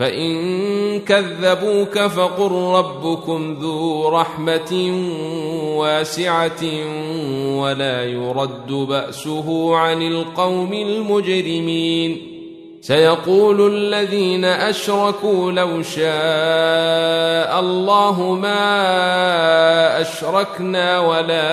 فإن كذبوك فقل ربكم ذو رحمة واسعة ولا يرد بأسه عن القوم المجرمين. سيقول الذين أشركوا لو شاء الله ما أشركنا ولا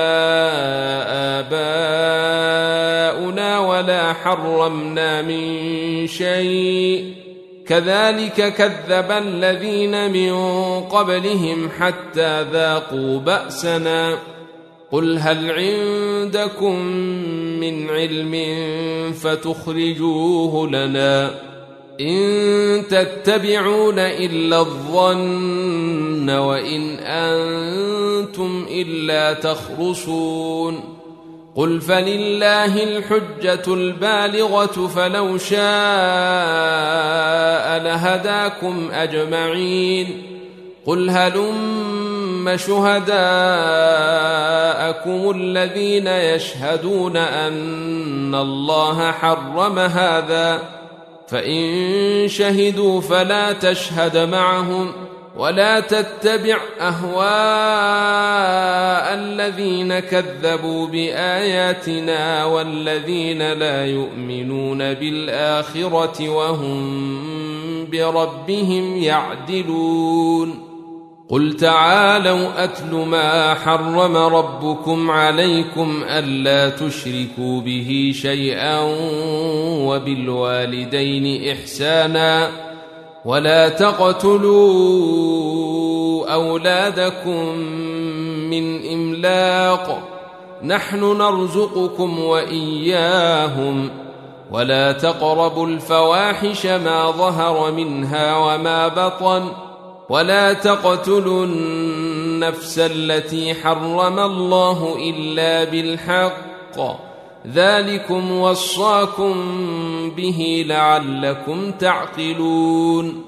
آباؤنا ولا حرمنا من شيء كذلك كذب الذين من قبلهم حتى ذاقوا بأسنا. قل هل عندكم من علم فتخرجوه لنا إن تتبعون إلا الظن وإن أنتم إلا تخرصون. قل فلله الحجة البالغة فلو شاء لهداكم أجمعين. قل هلم شهداءكم الذين يشهدون أن الله حرم هذا فإن شهدوا فلا تشهد معهم ولا تتبع أهواء الذين كذبوا بآياتنا والذين لا يؤمنون بالآخرة وهم بربهم يعدلون. قل تعالوا أتل ما حرم ربكم عليكم ألا تشركوا به شيئا وبالوالدين إحسانا ولا تقتلوا أولادكم من إملاق نحن نرزقكم وإياهم ولا تقربوا الفواحش ما ظهر منها وما بطن ولا تقتلوا النفس التي حرم الله إلا بالحق ذلكم وصاكم به لعلكم تعقلون.